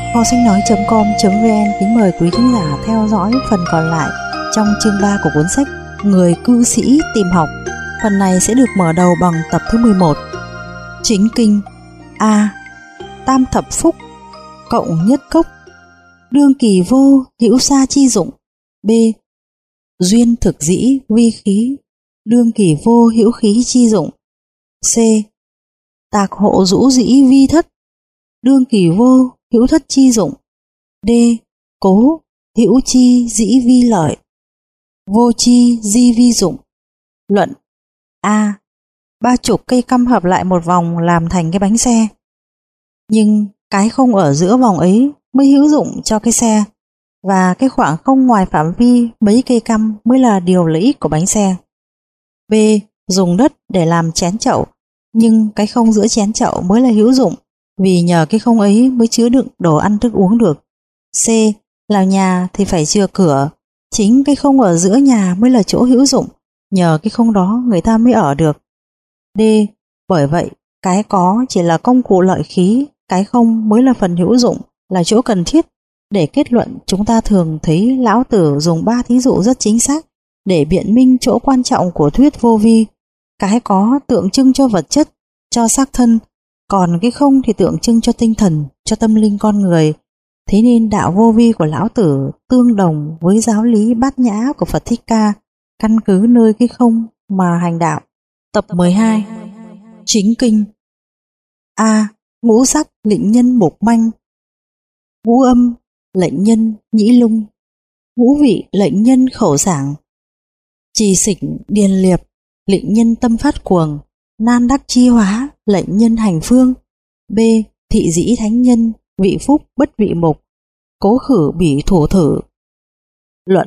Kho sách nói.com.vn kính mời quý khán giả theo dõi phần còn lại trong chương 3 của cuốn sách Người cư sĩ tìm học. Phần này sẽ được mở đầu bằng tập thứ 11. Chính kinh. A. Tam thập phúc cộng nhất cốc. Đương kỳ vô hữu sa chi dụng. B. Duyên thực dĩ vi khí. Đương kỳ vô hữu khí chi dụng. C. Tạc hộ dũ dĩ vi thất. Đương kỳ vô hữu thất chi dụng. D. Cố hữu chi dĩ vi lợi. Vô chi di vi dụng. Luận. A. 30 cây căm hợp lại một vòng làm thành cái bánh xe. Nhưng cái không ở giữa vòng ấy mới hữu dụng cho cái xe, và cái khoảng không ngoài phạm vi mấy cây căm mới là điều lợi ích của bánh xe. B. Dùng đất để làm chén chậu, nhưng cái không giữa chén chậu mới là hữu dụng, vì nhờ cái không ấy mới chứa đựng đồ ăn thức uống được. C. Làm nhà thì phải chừa cửa, chính cái không ở giữa nhà mới là chỗ hữu dụng, nhờ cái không đó người ta mới ở được. D. Bởi vậy cái có chỉ là công cụ lợi khí, cái không mới là phần hữu dụng, là chỗ cần thiết. Để kết luận, chúng ta thường thấy Lão Tử dùng 3 thí dụ rất chính xác để biện minh chỗ quan trọng của thuyết vô vi. Cái có tượng trưng cho vật chất, cho xác thân, còn cái không thì tượng trưng cho tinh thần, cho tâm linh con người. Thế nên đạo vô vi của Lão Tử tương đồng với giáo lý bát nhã của Phật Thích Ca, căn cứ nơi cái không mà hành đạo. Tập 12. Chính kinh. A. Ngũ sắc lệnh nhân mục manh. Ngũ âm lệnh nhân nhĩ lung. Ngũ vị lệnh nhân khẩu sảng. Trì xỉnh điền liệp lệnh nhân tâm phát cuồng. Nan đắc chi hóa lệnh nhân hành phương. B. Thị dĩ thánh nhân vị phúc bất vị mục. Cố khử bỉ thủ thử. Luận.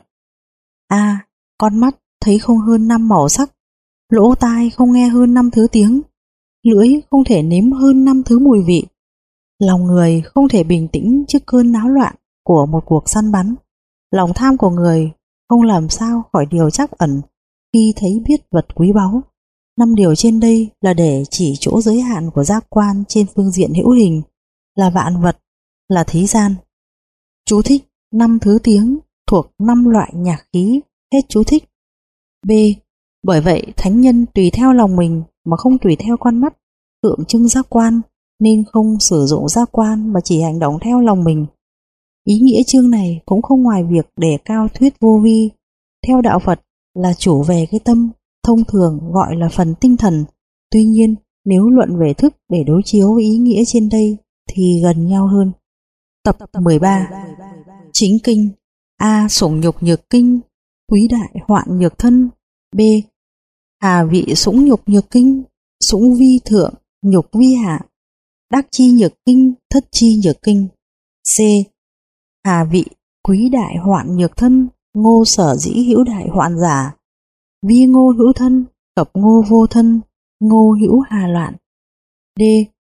A. Con mắt thấy không hơn 5 màu sắc. Lỗ tai không nghe hơn 5 thứ tiếng. Lưỡi không thể nếm hơn 5 thứ mùi vị. Lòng người không thể bình tĩnh trước cơn náo loạn của một cuộc săn bắn. Lòng tham của người không làm sao khỏi điều trắc ẩn khi thấy biết vật quý báu. 5 điều trên đây là để chỉ chỗ giới hạn của giác quan trên phương diện hữu hình, là vạn vật, là thế gian. Chú thích: 5 thứ tiếng thuộc 5 loại nhạc khí. Hết chú thích. B. Bởi vậy thánh nhân tùy theo lòng mình mà không tùy theo con mắt, tượng trưng giác quan, nên không sử dụng giác quan mà chỉ hành động theo lòng mình. Ý nghĩa chương này cũng không ngoài việc đề cao thuyết vô vi theo đạo Phật là chủ về cái tâm, thông thường gọi là phần tinh thần. Tuy nhiên, nếu luận về thức để đối chiếu với ý nghĩa trên đây thì gần nhau hơn. Tập 13. Chính kinh. A. Sủng nhục nhược kinh. Quý đại hoạn nhược thân. B. Hà vị sủng nhục nhược kinh. Sủng vi thượng, nhục vi hạ. Đắc chi nhược kinh, thất chi nhược kinh. C. Hà vị quý đại hoạn nhược thân. Ngô sở dĩ hữu đại hoạn giả. Vi ngô hữu thân, cập ngô vô thân. Ngô hữu hà loạn. D.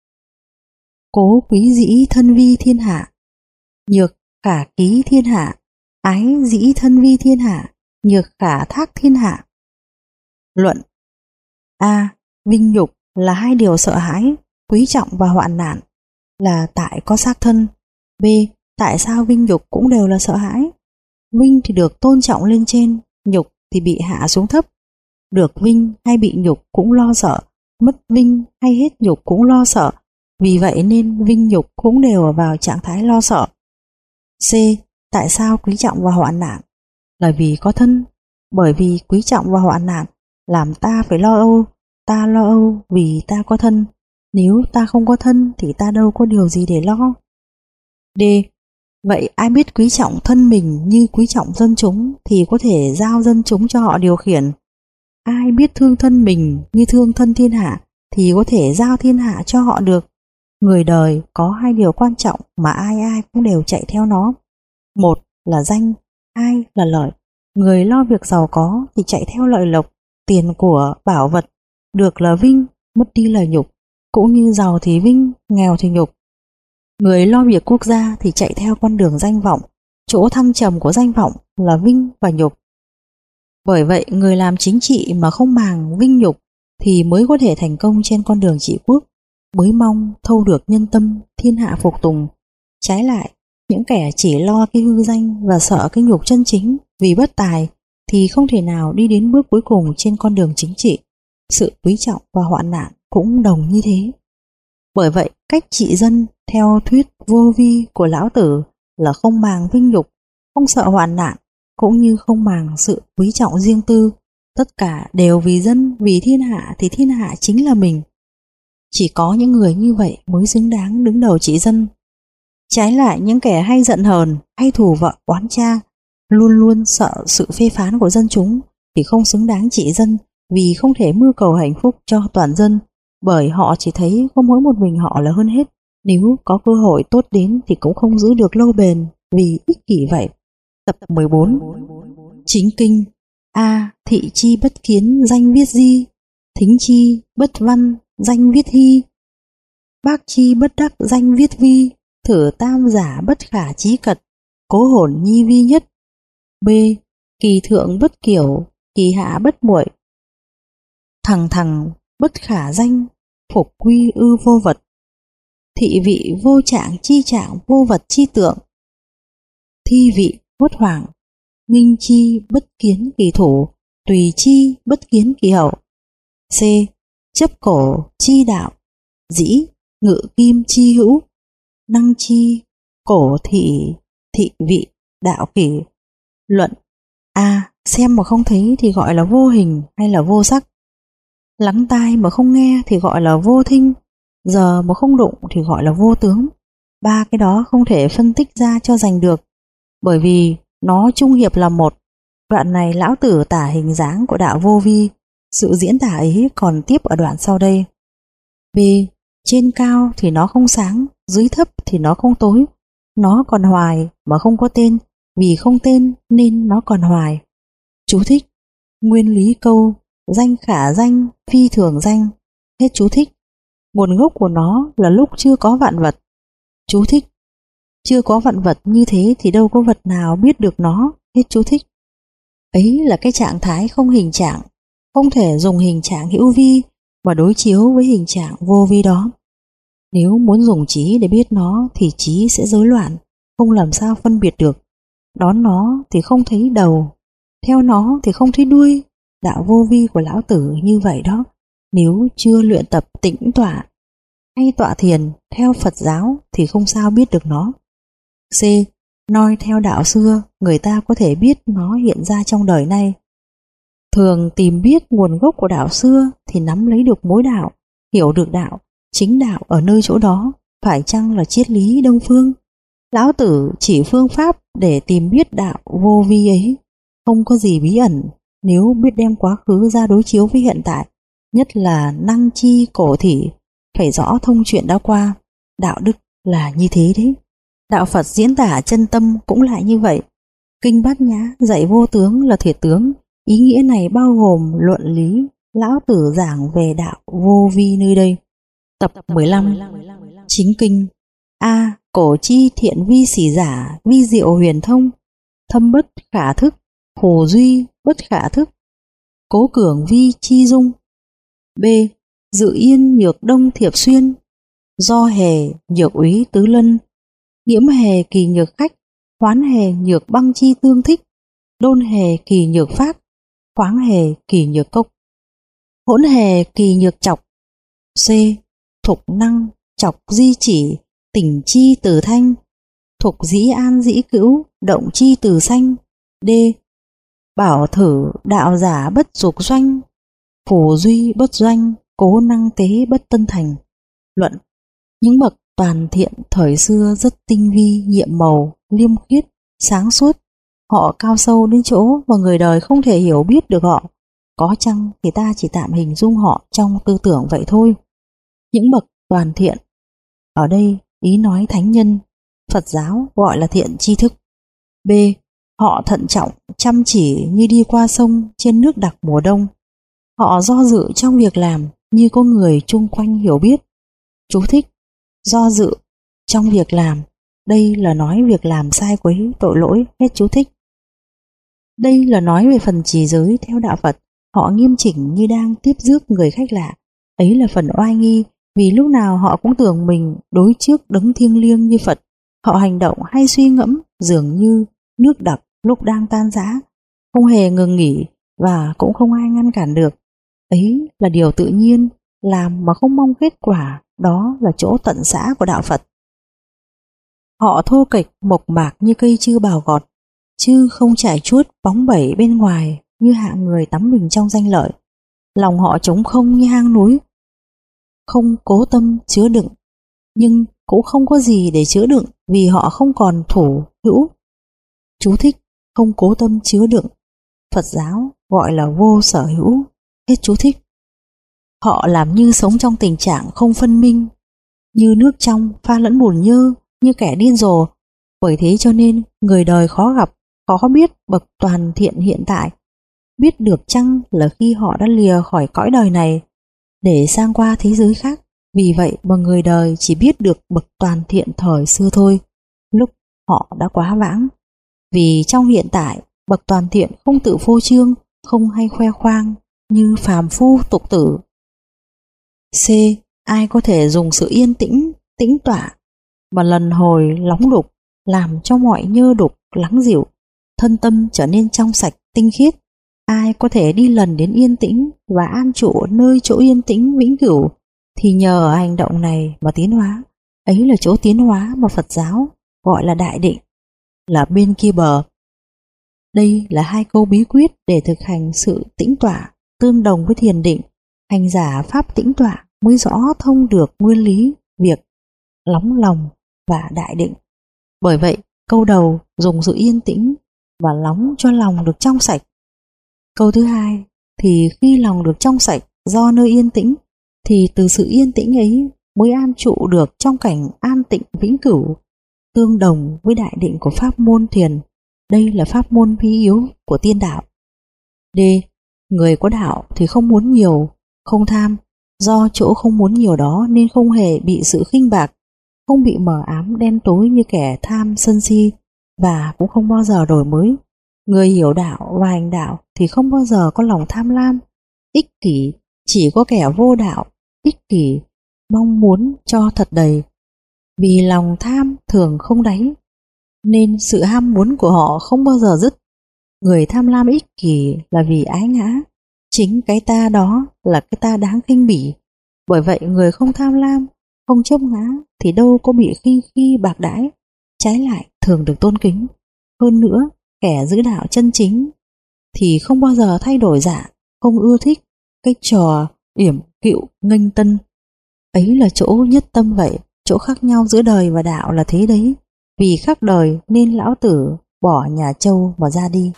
Cố quý dĩ thân vi thiên hạ. Nhược khả ký thiên hạ. Ái dĩ thân vi thiên hạ. Nhược khả thác thiên hạ. Luận. A. Vinh nhục là 2 điều sợ hãi, quý trọng và hoạn nạn, là tại có xác thân. B. Tại sao vinh nhục cũng đều là sợ hãi? Vinh thì được tôn trọng lên trên, nhục thì bị hạ xuống thấp. Được vinh hay bị nhục cũng lo sợ, mất vinh hay hết nhục cũng lo sợ. Vì vậy nên vinh nhục cũng đều ở vào trạng thái lo sợ. C. Tại sao quý trọng và hoạn nạn? Là vì có thân. Bởi vì quý trọng và hoạn nạn làm ta phải lo âu. Ta lo âu vì ta có thân. Nếu ta không có thân thì ta đâu có điều gì để lo. D. Vậy ai biết quý trọng thân mình như quý trọng dân chúng thì có thể giao dân chúng cho họ điều khiển. Ai biết thương thân mình như thương thân thiên hạ thì có thể giao thiên hạ cho họ được. Người đời có 2 điều quan trọng mà ai ai cũng đều chạy theo nó. 1 là danh, 2 là lợi. Người lo việc giàu có thì chạy theo lợi lộc, tiền của, bảo vật. Được là vinh, mất đi là nhục. Cũng như giàu thì vinh, nghèo thì nhục. Người lo việc quốc gia thì chạy theo con đường danh vọng. Chỗ thăng trầm của danh vọng là vinh và nhục. Bởi vậy người làm chính trị mà không màng vinh nhục thì mới có thể thành công trên con đường trị quốc, mới mong thâu được nhân tâm, thiên hạ phục tùng. Trái lại, Những kẻ chỉ lo cái hư danh và sợ cái nhục chân chính vì bất tài thì không thể nào đi đến bước cuối cùng trên con đường chính trị. Sự quý trọng và hoạn nạn cũng đồng như thế. Bởi vậy, cách trị dân theo thuyết vô vi của Lão Tử là không màng vinh nhục, không sợ hoạn nạn, cũng như không màng sự quý trọng riêng tư. Tất cả đều vì dân, vì thiên hạ thì thiên hạ chính là mình. Chỉ có những người như vậy mới xứng đáng đứng đầu trị dân. Trái lại, những kẻ hay giận hờn, hay thù vợ oán cha, luôn luôn sợ sự phê phán của dân chúng thì không xứng đáng trị dân, vì không thể mưu cầu hạnh phúc cho toàn dân, bởi họ chỉ thấy có mỗi một mình họ là hơn hết. Nếu có cơ hội tốt đến thì cũng không giữ được lâu bền vì ích kỷ vậy. Tập 14. Chính kinh. A. Thị chi bất kiến danh viết di, thính chi bất văn danh viết hy, bác chi bất đắc danh viết vi, thử tam giả bất khả chí cật, cố hồn nhi vi nhất. B. Kỳ thượng bất kiểu, kỳ hạ bất muội, thằng thằng bất khả danh, phục quy ư vô vật, thị vị vô trạng chi trạng vô vật chi tượng, thi vị hốt hoảng, minh chi bất kiến kỳ thủ, tùy chi bất kiến kỳ hậu. C. Chấp cổ chi đạo, dĩ ngự kim chi hữu, năng chi cổ thị vị đạo kỷ. Luận. A. Xem mà không thấy thì gọi là vô hình hay là vô sắc. Lắng tai mà không nghe thì gọi là vô thinh. Giờ mà không đụng thì gọi là vô tướng. Ba cái đó không thể phân tích ra cho rành được, bởi vì nó chung hiệp là một. Đoạn này Lão Tử tả hình dáng của đạo vô vi. Sự diễn tả ấy còn tiếp ở đoạn sau đây. B. Trên cao thì nó không sáng, dưới thấp thì nó không tối. Nó còn hoài mà không có tên, vì không tên nên nó còn hoài. Chú thích. Nguyên lý câu danh khả danh, phi thường danh. Hết chú thích. Nguồn gốc của nó là lúc chưa có vạn vật. Chú thích. Chưa có vạn vật như thế thì đâu có vật nào biết được nó. Hết chú thích. Ấy là cái trạng thái không hình trạng, không thể dùng hình trạng hữu vi mà đối chiếu với hình trạng vô vi đó. Nếu muốn dùng trí để biết nó thì trí sẽ rối loạn, không làm sao phân biệt được. Đón nó thì không thấy đầu, theo nó thì không thấy đuôi. Đạo vô vi của Lão Tử như vậy đó. Nếu chưa luyện tập tĩnh tọa hay tọa thiền theo Phật giáo thì không sao biết được nó. C. Noi theo đạo xưa, người ta có thể biết nó hiện ra trong đời nay. Thường tìm biết nguồn gốc của đạo xưa thì nắm lấy được mối đạo, hiểu được đạo, chính đạo ở nơi chỗ đó, phải chăng là triết lý Đông phương. Lão Tử chỉ phương pháp để tìm biết đạo vô vi ấy, không có gì bí ẩn. Nếu biết đem quá khứ ra đối chiếu với hiện tại, nhất là năng chi cổ thị, phải rõ thông chuyện đã qua. Đạo đức là như thế đấy. Đạo Phật diễn tả chân tâm cũng lại như vậy. Kinh Bát Nhã dạy vô tướng là thiệt tướng. Ý nghĩa này bao gồm luận lý Lão Tử giảng về đạo vô vi nơi đây. Tập 15. Chính kinh. A. Cổ chi thiện vi xỉ giả, vi diệu huyền thông, thâm bất khả thức, phù duy bất khả thức, cố cường vi chi dung. B. Dự yên nhược đông thiệp xuyên, do hề nhược úy tứ lân, nghiễm hề kỳ nhược khách, hoán hề nhược băng chi tương thích, đôn hề kỳ nhược phát, khoáng hề kỳ nhược cốc, hỗn hề kỳ nhược chọc. C. Thục năng chọc di chỉ, tỉnh chi từ thanh, thục dĩ an dĩ cữu, động chi từ sanh. D. Bảo thử đạo giả bất dục doanh, phù duy bất doanh, cố năng tế bất tân thành. Luận. Những bậc toàn thiện thời xưa rất tinh vi, nhiệm màu, liêm khiết, sáng suốt. Họ cao sâu đến chỗ mà người đời không thể hiểu biết được họ. Có chăng thì ta chỉ tạm hình dung họ trong tư tưởng vậy thôi. Những bậc toàn thiện, ở đây ý nói thánh nhân, Phật giáo gọi là thiện tri thức. B. Họ thận trọng, chăm chỉ như đi qua sông trên nước đặc mùa đông. Họ do dự trong việc làm như có người chung quanh hiểu biết. Chú thích. Do dự trong việc làm, đây là nói việc làm sai quấy, tội lỗi. Hết chú thích. Đây là nói về phần trì giới theo đạo Phật. Họ nghiêm chỉnh như đang tiếp rước người khách lạ. Ấy là phần oai nghi, vì lúc nào họ cũng tưởng mình đối trước đấng thiêng liêng như Phật. Họ hành động hay suy ngẫm dường như nước đặc lúc đang tan rã, không hề ngừng nghỉ và cũng không ai ngăn cản được. Ấy là điều tự nhiên, làm mà không mong kết quả, đó là chỗ tận xã của đạo Phật. Họ thô kệch mộc mạc như cây chư bào gọt, chứ không trải chuốt bóng bẩy bên ngoài như hạng người tắm mình trong danh lợi. Lòng họ trống không như hang núi, không cố tâm chứa đựng, nhưng cũng không có gì để chứa đựng vì họ không còn thủ hữu. Chú thích: không cố tâm chứa đựng, Phật giáo gọi là vô sở hữu. Hết chú thích. Họ làm như sống trong tình trạng không phân minh, như nước trong pha lẫn bùn nhơ, như kẻ điên rồ. Bởi thế cho nên người đời khó gặp, khó biết bậc toàn thiện hiện tại. Biết được chăng là khi họ đã lìa khỏi cõi đời này để sang qua thế giới khác. Vì vậy mà người đời chỉ biết được bậc toàn thiện thời xưa thôi, lúc họ đã quá vãng. Vì trong hiện tại, bậc toàn thiện không tự phô trương, không hay khoe khoang như phàm phu tục tử. C. Ai có thể dùng sự yên tĩnh, tĩnh tọa và lần hồi lóng đục làm cho mọi nhơ đục lắng dịu, thân tâm trở nên trong sạch, tinh khiết? Ai có thể đi lần đến yên tĩnh và an trụ nơi chỗ yên tĩnh vĩnh cửu thì nhờ ở hành động này mà tiến hóa. Ấy là chỗ tiến hóa mà Phật giáo gọi là đại định, là bên kia bờ. Đây là hai câu bí quyết để thực hành sự tĩnh tọa, tương đồng với thiền định. Hành giả pháp tĩnh tọa mới rõ thông được nguyên lý việc lóng lòng và đại định. Bởi vậy, câu đầu dùng sự yên tĩnh và lóng cho lòng được trong sạch. Câu thứ hai thì khi lòng được trong sạch do nơi yên tĩnh, thì từ sự yên tĩnh ấy mới an trụ được trong cảnh an tịnh vĩnh cửu, tương đồng với đại định của pháp môn thiền. Đây là pháp môn vi yếu của tiên đạo. D. Người có đạo thì không muốn nhiều, không tham. Do chỗ không muốn nhiều đó nên không hề bị sự khinh bạc, không bị mờ ám đen tối như kẻ tham sân si, và cũng không bao giờ đổi mới. Người hiểu đạo và hành đạo thì không bao giờ có lòng tham lam, ích kỷ. Chỉ có kẻ vô đạo, ích kỷ, mong muốn cho thật đầy. Vì lòng tham thường không đáy, nên sự ham muốn của họ không bao giờ dứt. Người tham lam ích kỷ là vì ái ngã. Chính cái ta đó là cái ta đáng khinh bỉ. Bởi vậy người không tham lam, không chấp ngã thì đâu có bị khinh khi bạc đãi, trái lại thường được tôn kính. Hơn nữa, kẻ giữ đạo chân chính thì không bao giờ thay đổi dạ, không ưa thích cái trò yểm cựu nghênh tân. Ấy là chỗ nhất tâm vậy. Chỗ khác nhau giữa đời và đạo là thế đấy. Vì khác đời nên lão tử bỏ nhà Châu mà ra đi.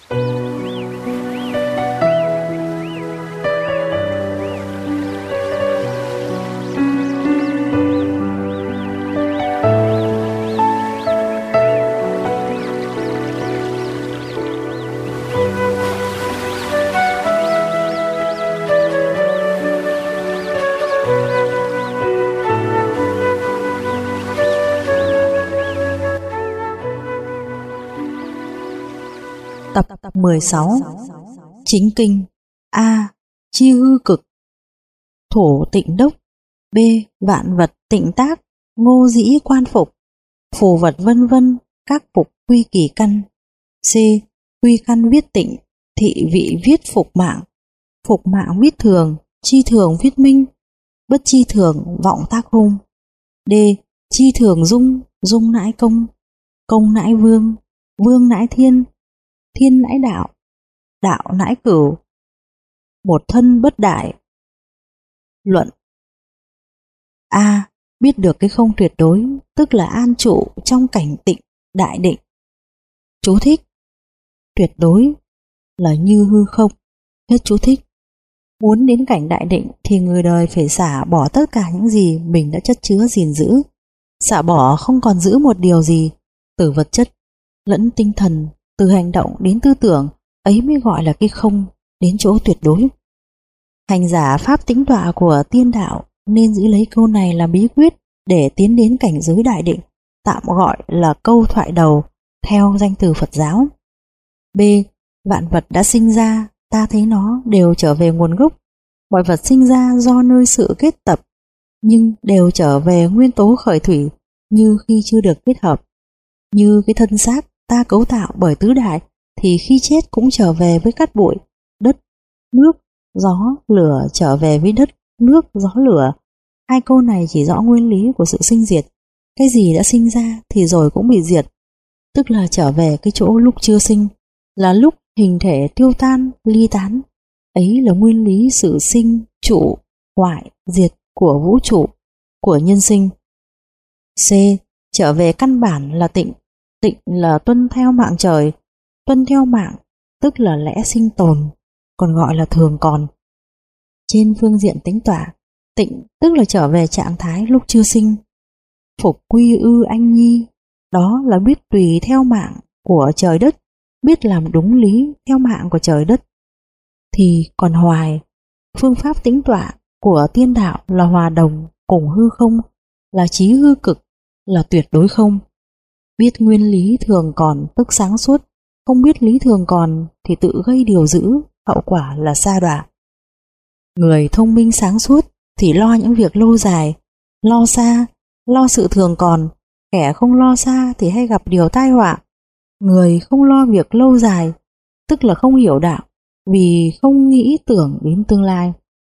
Tập 16. Chính kinh. A. Chi hư cực. Thổ tịnh đốc. B. Vạn vật tịnh tác, ngô dĩ quan phục. Phù vật vân vân, các phục quy kỳ căn. C. Quy căn viết tịnh, thị vị viết phục mạng viết thường, chi thường viết minh, bất chi thường vọng tác hung. D. Chi thường dung, dung nãi công, công nãi vương, vương nãi thiên, thiên nãi đạo, đạo nãi cửu, một thân bất đại. Luận. A. Biết được cái không tuyệt đối, tức là an trụ trong cảnh tịnh, đại định. Chú thích. Tuyệt đối là như hư không. Hết chú thích. Muốn đến cảnh đại định thì người đời phải xả bỏ tất cả những gì mình đã chất chứa gìn giữ. Xả bỏ không còn giữ một điều gì, từ vật chất lẫn tinh thần, từ hành động đến tư tưởng, ấy mới gọi là cái không đến chỗ tuyệt đối. Hành giả pháp tĩnh tọa của tiên đạo nên giữ lấy câu này làm bí quyết để tiến đến cảnh giới đại định, tạm gọi là câu thoại đầu theo danh từ Phật giáo. B. Vạn vật đã sinh ra, ta thấy nó đều trở về nguồn gốc. Mọi vật sinh ra do nơi sự kết tập, nhưng đều trở về nguyên tố khởi thủy như khi chưa được kết hợp. Như cái thân xác ta cấu tạo bởi tứ đại thì khi chết cũng trở về với cát bụi, đất, nước, gió, lửa, trở về với đất, nước, gió, lửa. Hai câu này chỉ rõ nguyên lý của sự sinh diệt. Cái gì đã sinh ra thì rồi cũng bị diệt, tức là trở về cái chỗ lúc chưa sinh, là lúc hình thể tiêu tan, ly tán. Ấy là nguyên lý sự sinh, trụ, hoại, diệt của vũ trụ, của nhân sinh. C. Trở về căn bản là tịnh. Tịnh là tuân theo mạng trời. Tuân theo mạng tức là lẽ sinh tồn, còn gọi là thường còn. Trên phương diện tính tọa, tịnh tức là trở về trạng thái lúc chưa sinh. Phục quy ư anh nhi, đó là biết tùy theo mạng của trời đất, biết làm đúng lý theo mạng của trời đất. Thì còn hoài, phương pháp tính tọa của tiên đạo là hòa đồng cùng hư không, là trí hư cực, là tuyệt đối không. Biết nguyên lý thường còn tức sáng suốt, không biết lý thường còn thì tự gây điều dữ, hậu quả là sa đọa. Người thông minh sáng suốt thì lo những việc lâu dài, lo xa, lo sự thường còn. Kẻ không lo xa thì hay gặp điều tai họa. Người không lo việc lâu dài tức là không hiểu đạo, vì không nghĩ tưởng đến tương lai.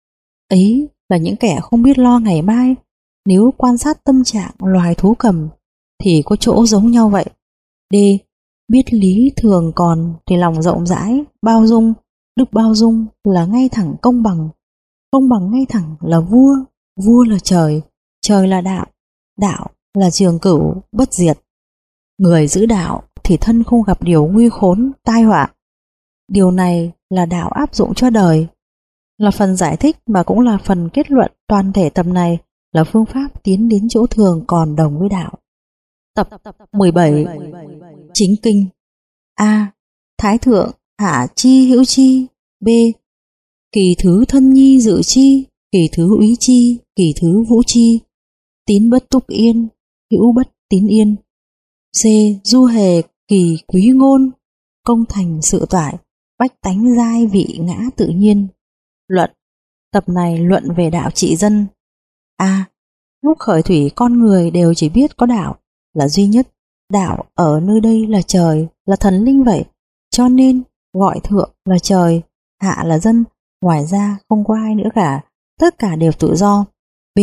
Ấy là những kẻ không biết lo ngày mai. Nếu quan sát tâm trạng loài thú cầm thì có chỗ giống nhau vậy. D. Biết lý thường còn thì lòng rộng rãi, bao dung. Đức bao dung là ngay thẳng công bằng. Công bằng ngay thẳng là vua. Vua là trời. Trời là đạo. Đạo là trường cửu, bất diệt. Người giữ đạo thì thân không gặp điều nguy khốn, tai họa. Điều này là đạo áp dụng cho đời. Là phần giải thích mà cũng là phần kết luận toàn thể tập này, là phương pháp tiến đến chỗ thường còn đồng với đạo. Tập 17. Chính kinh. A. Thái thượng hạ chi hữu chi. B. Kỳ thứ thân nhi dự chi, kỳ thứ úy chi, kỳ thứ vũ chi. Tín bất túc yên, hữu bất tín yên. C. Du hề kỳ quý ngôn, công thành sự toại, bách tánh giai vị ngã tự nhiên. Luận. Tập này luận về đạo trị dân. A. Lúc khởi thủy con người đều chỉ biết có đạo là duy nhất. Đạo ở nơi đây là trời, là thần linh vậy, cho nên gọi thượng là trời, hạ là dân, ngoài ra không có ai nữa cả, tất cả đều tự do. B.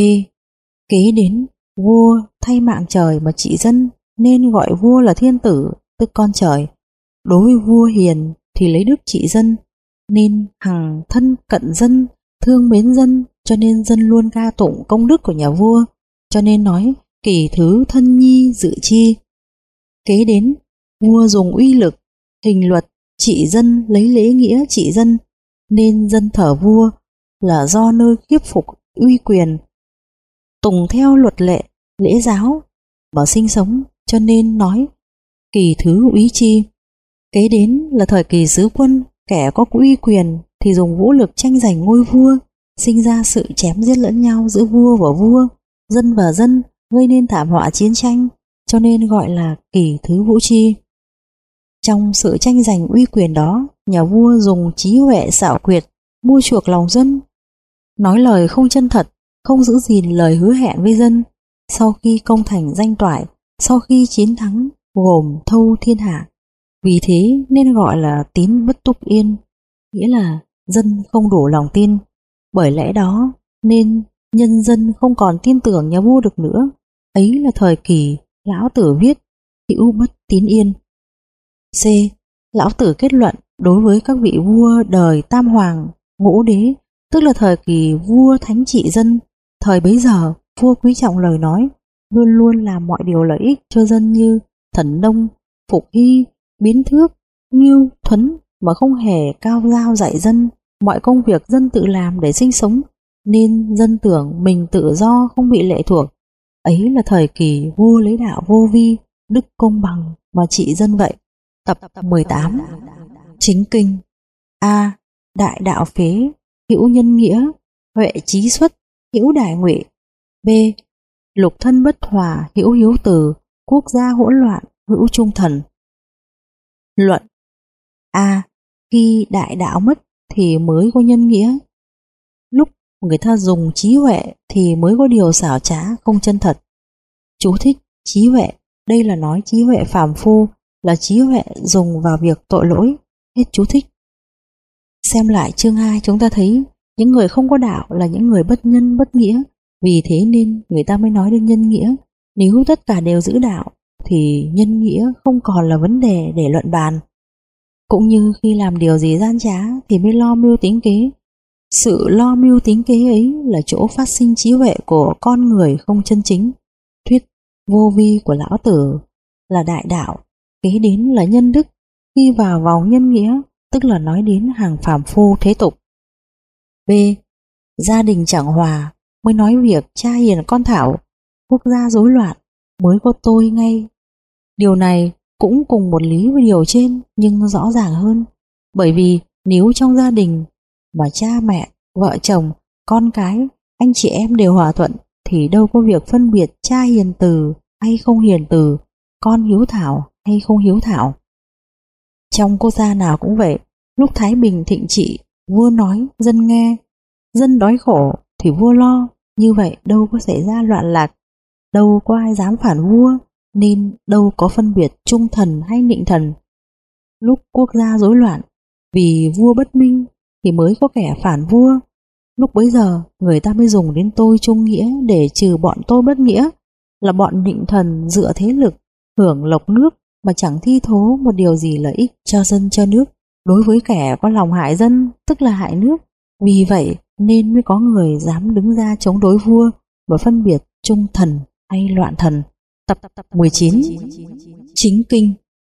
Kế đến vua thay mạng trời mà trị dân, nên gọi vua là thiên tử, tức con trời. Đối với vua hiền thì lấy đức trị dân, nên hằng thân cận dân, thương mến dân, cho nên dân luôn ca tụng công đức của nhà vua, cho nên nói kỳ thứ thân nhi dự chi. Kế đến vua dùng uy lực, hình luật trị dân, lấy lễ nghĩa trị dân, nên dân thờ vua là do nơi khiếp phục uy quyền, tùng theo luật lệ, lễ giáo mà sinh sống, cho nên nói kỳ thứ úy chi. Kế đến là thời kỳ sứ quân, kẻ có uy quyền thì dùng vũ lực tranh giành ngôi vua, sinh ra sự chém giết lẫn nhau giữa vua và vua, dân và dân, gây nên thảm họa chiến tranh, cho nên gọi là kỳ thứ vũ chi. Trong sự tranh giành uy quyền đó, nhà vua dùng trí huệ xảo quyệt mua chuộc lòng dân, nói lời không chân thật, không giữ gìn lời hứa hẹn với dân. Sau khi công thành danh toại, sau khi chiến thắng, gồm thâu thiên hạ. Vì thế nên gọi là tín bất túc yên, nghĩa là dân không đủ lòng tin. Bởi lẽ đó nên nhân dân không còn tin tưởng nhà vua được nữa. Ấy là thời kỳ lão tử viết hữu bất tín yên. C. Lão tử kết luận đối với các vị vua đời Tam Hoàng, Ngũ Đế, tức là thời kỳ vua thánh trị dân. Thời bấy giờ vua quý trọng lời nói, luôn luôn làm mọi điều lợi ích cho dân như thần nông, phục hy, biến thước, ngưu, thuấn, mà không hề cao giao dạy dân. Mọi công việc dân tự làm để sinh sống, nên dân tưởng mình tự do, không bị lệ thuộc. Ấy là thời kỳ vua lấy đạo vô vi, đức công bằng mà trị dân vậy. Tập 18. Chính kinh. A. Đại đạo phế, hữu nhân nghĩa, huệ trí xuất, hữu đại ngụy. B. Lục thân bất hòa, hữu hiếu từ, quốc gia hỗn loạn, hữu trung thần. Luận. A. Khi đại đạo mất thì mới có nhân nghĩa. Lúc người ta dùng trí huệ thì mới có điều xảo trá không chân thật. Chú thích: trí huệ Đây là nói trí huệ phàm phu, là trí huệ dùng vào việc tội lỗi. Hết chú thích. Xem lại chương 2 chúng ta thấy những người không có đạo là những người bất nhân bất nghĩa. Vì thế nên người ta mới nói đến nhân nghĩa. Nếu tất cả đều giữ đạo thì nhân nghĩa không còn là vấn đề để luận bàn. Cũng như khi làm điều gì gian trá thì mới lo mưu tính kế. Sự lo mưu tính kế ấy là chỗ phát sinh trí huệ của con người không chân chính. Thuyết vô vi của Lão Tử là đại đạo, kế đến là nhân đức. Khi vào vòng nhân nghĩa tức là nói đến hàng phàm phu thế tục. B. Gia đình chẳng hòa mới nói việc cha hiền con thảo, quốc gia rối loạn mới có tôi ngay. Điều này cũng cùng một lý với điều trên nhưng rõ ràng hơn. Bởi vì nếu trong gia đình mà cha mẹ, vợ chồng, con cái, anh chị em đều hòa thuận thì đâu có việc phân biệt cha hiền từ hay không hiền từ, con hiếu thảo hay không hiếu thảo. Trong quốc gia nào cũng vậy, lúc thái bình thịnh trị, vua nói dân nghe, dân đói khổ thì vua lo, như vậy đâu có xảy ra loạn lạc, đâu có ai dám phản vua, nên đâu có phân biệt trung thần hay nịnh thần. Lúc quốc gia rối loạn, vì vua bất minh thì mới có kẻ phản vua. Lúc bấy giờ người ta mới dùng đến tôi trung nghĩa để trừ bọn tôi bất nghĩa, là bọn nịnh thần dựa thế lực, hưởng lộc nước mà chẳng thi thố một điều gì lợi ích cho dân cho nước. Đối với kẻ có lòng hại dân tức là hại nước. Vì vậy nên mới có người dám đứng ra chống đối vua và phân biệt trung thần hay loạn thần. Tập 19. Chính kinh.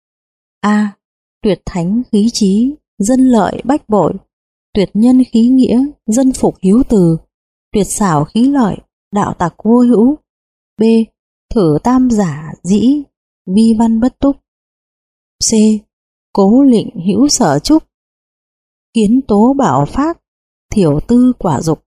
A. Tuyệt thánh khí trí, dân lợi bách bội. Tuyệt nhân khí nghĩa, dân phục hiếu từ. Tuyệt xảo khí lợi, đạo tặc vô hữu. B. Thử tam giả dĩ, vi văn bất túc. C. Cố lịnh hữu sở trúc, kiến tố bảo phát, thiểu tư quả dục.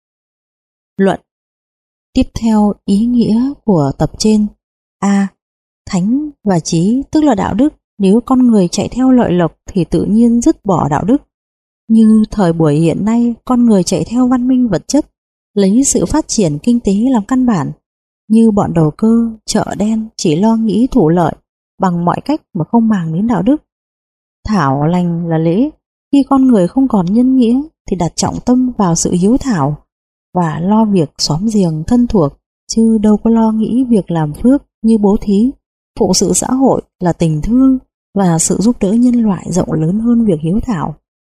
Luận. Tiếp theo ý nghĩa của tập trên. A. Thánh và trí tức là đạo đức. Nếu con người chạy theo lợi lộc thì tự nhiên dứt bỏ đạo đức. Như thời buổi hiện nay, con người chạy theo văn minh vật chất, lấy sự phát triển kinh tế làm căn bản. Như bọn đầu cơ, chợ đen chỉ lo nghĩ thủ lợi bằng mọi cách mà không màng đến đạo đức. Thảo lành là lễ. Khi con người không còn nhân nghĩa thì đặt trọng tâm vào sự hiếu thảo và lo việc xóm giềng thân thuộc, chứ đâu có lo nghĩ việc làm phước như bố thí, phụng sự xã hội là tình thương và sự giúp đỡ nhân loại rộng lớn hơn việc hiếu thảo.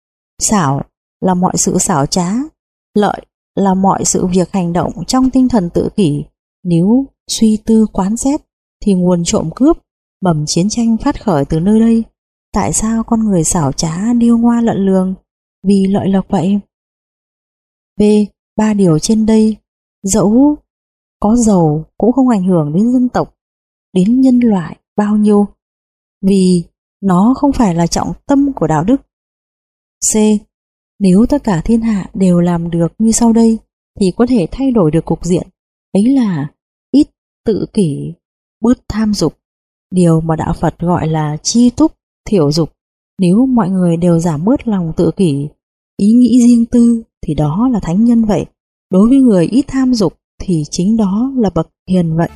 Xảo là mọi sự xảo trá, lợi là mọi sự việc hành động trong tinh thần tự kỷ. Nếu suy tư quán xét thì nguồn trộm cướp, mầm chiến tranh phát khởi từ nơi đây. Tại sao con người xảo trá điêu ngoa lận lường? Vì lợi lộc vậy. B. Ba điều trên đây dẫu có giàu cũng không ảnh hưởng đến dân tộc, đến nhân loại bao nhiêu, vì nó không phải là trọng tâm của đạo đức. C. Nếu tất cả thiên hạ đều làm được như sau đây thì có thể thay đổi được cục diện. Ấy là ít tự kỷ, bớt tham dục, điều mà đạo Phật gọi là chi túc, thiểu dục. Nếu mọi người đều giảm bớt lòng tự kỷ, ý nghĩ riêng tư thì đó là thánh nhân vậy. Đối với người ít tham dục thì chính đó là bậc hiền vậy.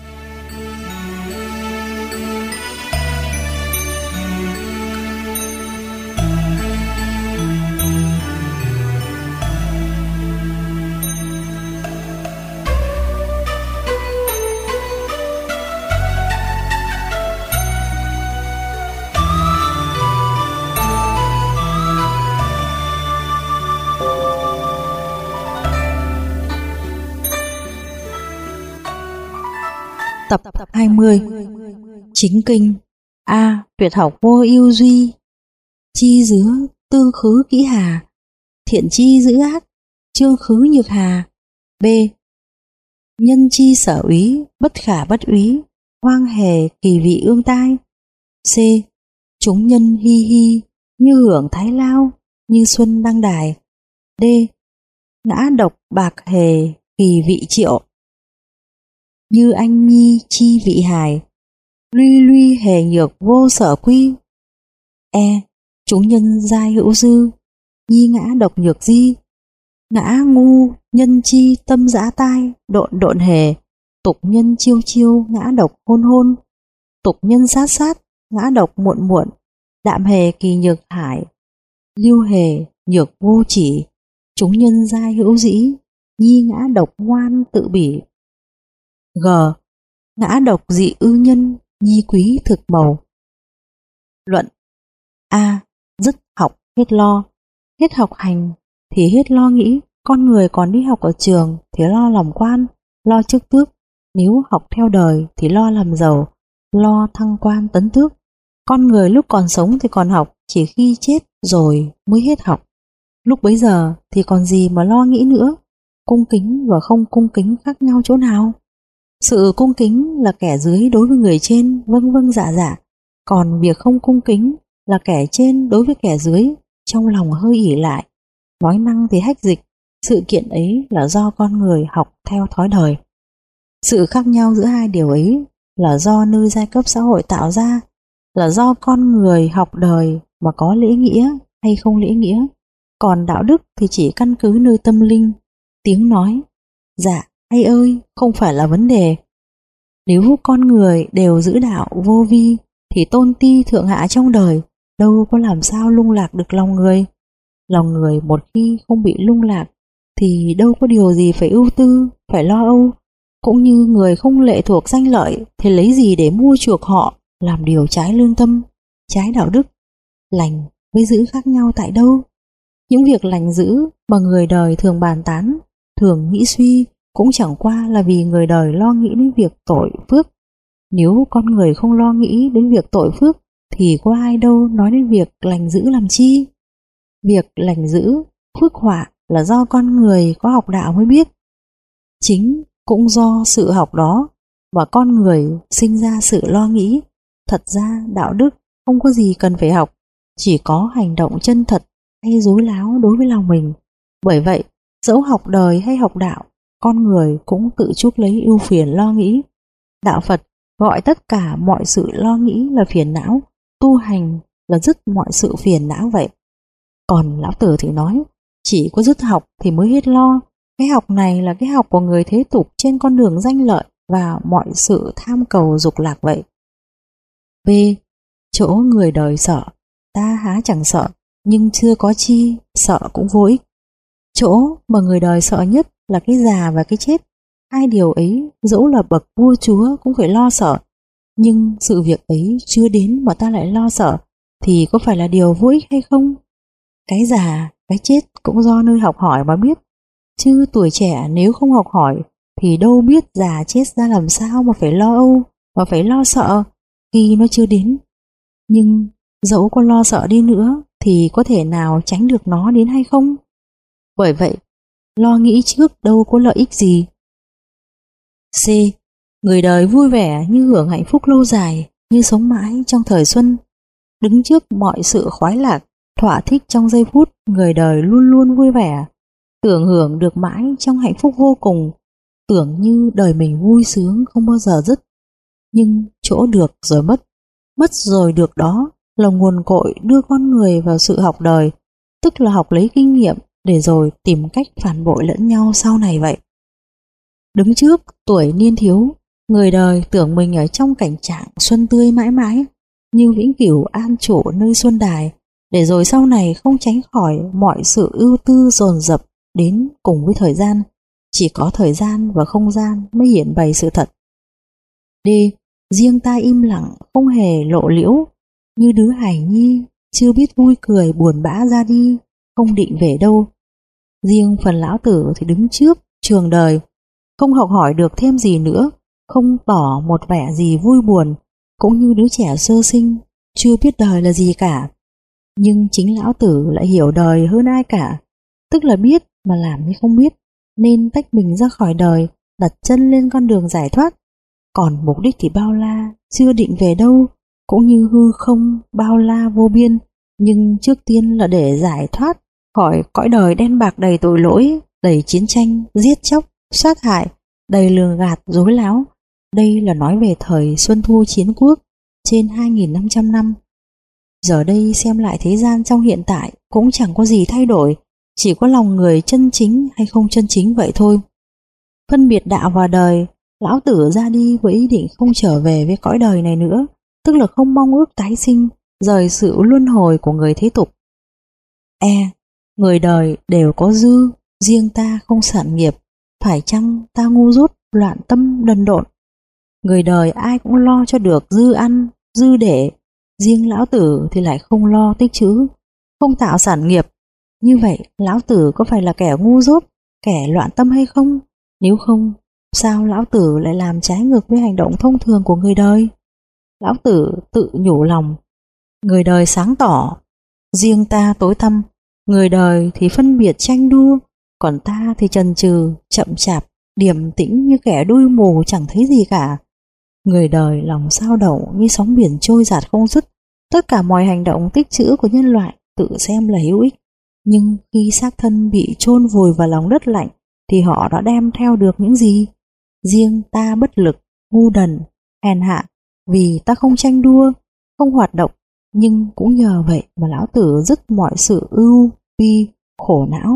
Tập 20. Chính kinh. A. Tuyệt học vô ưu duy, chi dứa tư khứ kỹ hà, thiện chi giữ ác, chương khứ nhược hà. B. Nhân chi sở úy, bất khả bất úy, hoang hề kỳ vị ương tai. C. Chúng nhân hi hi, như hưởng thái lao, như xuân đăng đài. D. Ngã độc bạc hề kỳ vị triệu, như anh nhi chi vị hài, luy luy hề nhược vô sở quy. E. Chúng nhân giai hữu dư, nhi ngã độc nhược di, ngã ngu nhân chi tâm dã tai, độn độn hề, tục nhân chiêu chiêu ngã độc hôn hôn. tục nhân sát sát, ngã độc muộn muộn, đạm hề kỳ nhược hải, lưu hề nhược vô chỉ, chúng nhân giai hữu dĩ, nhi ngã độc ngoan tự bỉ. G. Ngã độc dị ư nhân, nhi quý thực màu. Luận. A. Dứt học hết lo. Hết học hành thì hết lo nghĩ. Con người còn đi học ở trường thì lo làm quan, lo chức tước. Nếu học theo đời thì lo làm giàu, lo thăng quan tấn tước. Con người lúc còn sống thì còn học, chỉ khi chết rồi mới hết học. Lúc bấy giờ thì còn gì mà lo nghĩ nữa. Cung kính và không cung kính khác nhau chỗ nào? Sự cung kính là kẻ dưới đối với người trên, vâng vâng dạ dạ. Còn việc không cung kính là kẻ trên đối với kẻ dưới, trong lòng hơi ỷ lại, nói năng thì hách dịch. Sự kiện ấy là do con người học theo thói đời. Sự khác nhau giữa hai điều ấy là do nơi giai cấp xã hội tạo ra, là do con người học đời mà có lễ nghĩa hay không lễ nghĩa. Còn đạo đức thì chỉ căn cứ nơi tâm linh, tiếng nói dạ hay ơi không phải là vấn đề. Nếu con người đều giữ đạo vô vi thì tôn ti thượng hạ trong đời đâu có làm sao lung lạc được lòng người. Lòng người một khi không bị lung lạc thì đâu có điều gì phải ưu tư, phải lo âu. Cũng như người không lệ thuộc danh lợi thì lấy gì để mua chuộc họ làm điều trái lương tâm, trái đạo đức. Lành với dữ khác nhau tại đâu? Những việc lành dữ mà người đời thường bàn tán, thường nghĩ suy cũng chẳng qua là vì người đời lo nghĩ đến việc tội phước. Nếu con người không lo nghĩ đến việc tội phước thì có ai đâu nói đến việc lành dữ làm chi. Việc lành dữ, phước họa là do con người có học đạo mới biết. Chính cũng do sự học đó mà con người sinh ra sự lo nghĩ. Thật ra đạo đức không có gì cần phải học, chỉ có hành động chân thật hay dối láo đối với lòng mình. Bởi vậy, dẫu học đời hay học đạo, con người cũng tự chuốc lấy ưu phiền lo nghĩ. Đạo Phật gọi tất cả mọi sự lo nghĩ là phiền não, tu hành là dứt mọi sự phiền não vậy. Còn Lão Tử thì nói, chỉ có dứt học thì mới hết lo. Cái học này là cái học của người thế tục trên con đường danh lợi và mọi sự tham cầu dục lạc vậy. B. Chỗ người đời sợ, ta há chẳng sợ, nhưng chưa có chi, sợ cũng vô ích. Chỗ mà người đời sợ nhất là cái già và cái chết. Hai điều ấy dẫu là bậc vua chúa cũng phải lo sợ. Nhưng sự việc ấy chưa đến mà ta lại lo sợ thì có phải là điều vô ích hay không? Cái già, cái chết cũng do nơi học hỏi mà biết. Chứ tuổi trẻ nếu không học hỏi thì đâu biết già chết ra làm sao mà phải lo âu, mà phải lo sợ khi nó chưa đến. Nhưng dẫu có lo sợ đi nữa thì có thể nào tránh được nó đến hay không? Bởi vậy, lo nghĩ trước đâu có lợi ích gì. C. Người đời vui vẻ như hưởng hạnh phúc lâu dài, như sống mãi trong thời xuân. Đứng trước mọi sự khoái lạc, thỏa thích trong giây phút, người đời luôn luôn vui vẻ, tưởng hưởng được mãi trong hạnh phúc vô cùng, tưởng như đời mình vui sướng không bao giờ dứt. Nhưng chỗ được rồi mất, mất rồi được đó là nguồn cội đưa con người vào sự học đời, tức là học lấy kinh nghiệm để rồi tìm cách phản bội lẫn nhau sau này vậy. Đứng trước tuổi niên thiếu, người đời tưởng mình ở trong cảnh trạng xuân tươi mãi mãi, như vĩnh cửu an trụ nơi xuân đài, để rồi sau này không tránh khỏi mọi sự ưu tư dồn dập đến cùng với thời gian. Chỉ có thời gian và không gian mới hiện bày sự thật. D. Riêng ta im lặng không hề lộ liễu, như đứa hài nhi chưa biết vui cười buồn bã ra đi, không định về đâu. Riêng phần Lão Tử thì đứng trước trường đời, không học hỏi được thêm gì nữa, không tỏ một vẻ gì vui buồn, cũng như đứa trẻ sơ sinh chưa biết đời là gì cả. Nhưng chính Lão Tử lại hiểu đời hơn ai cả, tức là biết mà làm như không biết, nên tách mình ra khỏi đời, đặt chân lên con đường giải thoát. Còn mục đích thì bao la, chưa định về đâu, cũng như hư không bao la vô biên, nhưng trước tiên là để giải thoát khỏi cõi đời đen bạc đầy tội lỗi, đầy chiến tranh, giết chóc, sát hại, đầy lường gạt, dối láo. Đây là nói về thời Xuân Thu Chiến Quốc trên 2.500 năm. Giờ đây xem lại thế gian trong hiện tại cũng chẳng có gì thay đổi, chỉ có lòng người chân chính hay không chân chính vậy thôi. Phân biệt đạo và đời Lão Tử ra đi với ý định không trở về với cõi đời này nữa, tức là không mong ước tái sinh, rời sự luân hồi của người thế tục. Người đời đều có dư, riêng ta không sản nghiệp, phải chăng ta ngu dốt, loạn tâm đần độn? Người đời ai cũng lo cho được dư ăn, dư để, riêng Lão Tử thì lại không lo tích trữ, không tạo sản nghiệp. Như vậy Lão Tử có phải là kẻ ngu dốt, kẻ loạn tâm hay không? Nếu không, sao Lão Tử lại làm trái ngược với hành động thông thường của người đời? Lão Tử tự nhủ lòng, người đời sáng tỏ, riêng ta tối tăm. Người đời thì phân biệt tranh đua, còn ta thì chần chừ, chậm chạp, điềm tĩnh như kẻ đuôi mù chẳng thấy gì cả. Người đời lòng sao động như sóng biển trôi dạt không dứt. Tất cả mọi hành động tích trữ của nhân loại tự xem là hữu ích, nhưng khi xác thân bị chôn vùi vào lòng đất lạnh thì họ đã đem theo được những gì? Riêng ta bất lực, ngu đần, hèn hạ, vì ta không tranh đua, không hoạt động, nhưng cũng nhờ vậy mà Lão Tử dứt mọi sự ưu bi khổ não.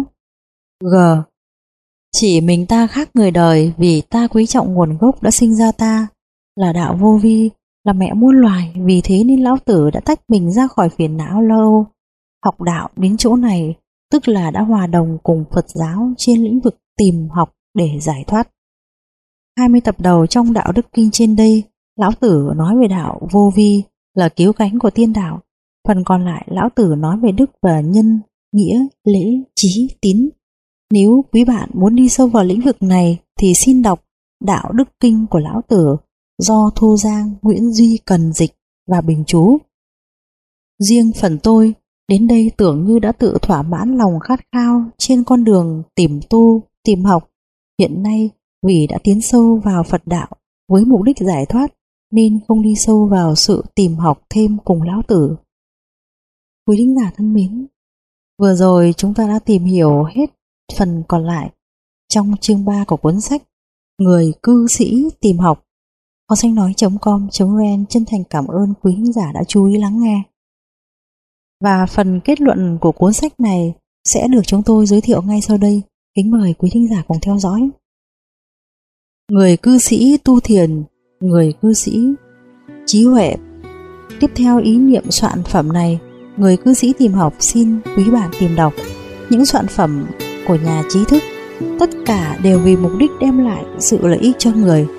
Chỉ mình ta khác người đời vì ta quý trọng nguồn gốc đã sinh ra ta, là đạo vô vi, là mẹ muôn loài. Vì thế nên Lão Tử đã tách mình ra khỏi phiền não lo âu. Học đạo đến chỗ này tức là đã hòa đồng cùng Phật giáo trên lĩnh vực tìm học để giải thoát. 20 tập đầu trong Đạo Đức Kinh trên đây, Lão Tử nói về đạo vô vi là cứu cánh của tiên đạo. Phần còn lại Lão Tử nói về đức và nhân, nghĩa, lễ, trí, tín. Nếu quý bạn muốn đi sâu vào lĩnh vực này thì xin đọc Đạo Đức Kinh của Lão Tử do Thu Giang, Nguyễn Duy cần dịch và bình chú. Riêng phần tôi, đến đây tưởng như đã tự thỏa mãn lòng khát khao trên con đường tìm tu, tìm học. Hiện nay vì đã tiến sâu vào Phật đạo với mục đích giải thoát nên không đi sâu vào sự tìm học thêm cùng Lão Tử. Quý thính giả thân mến, vừa rồi chúng ta đã tìm hiểu hết phần còn lại trong chương 3 của cuốn sách Người cư sĩ tìm học. Kho sách nói.com.vn chân thành cảm ơn quý thính giả đã chú ý lắng nghe. Và phần kết luận của cuốn sách này sẽ được chúng tôi giới thiệu ngay sau đây. Kính mời quý thính giả cùng theo dõi. Người cư sĩ tu thiền, người cư sĩ trí huệ. Tiếp theo ý niệm soạn phẩm này, Người cư sĩ tìm học xin quý bạn tìm đọc những soạn phẩm của nhà trí thức. Tất cả đều vì mục đích đem lại sự lợi ích cho người.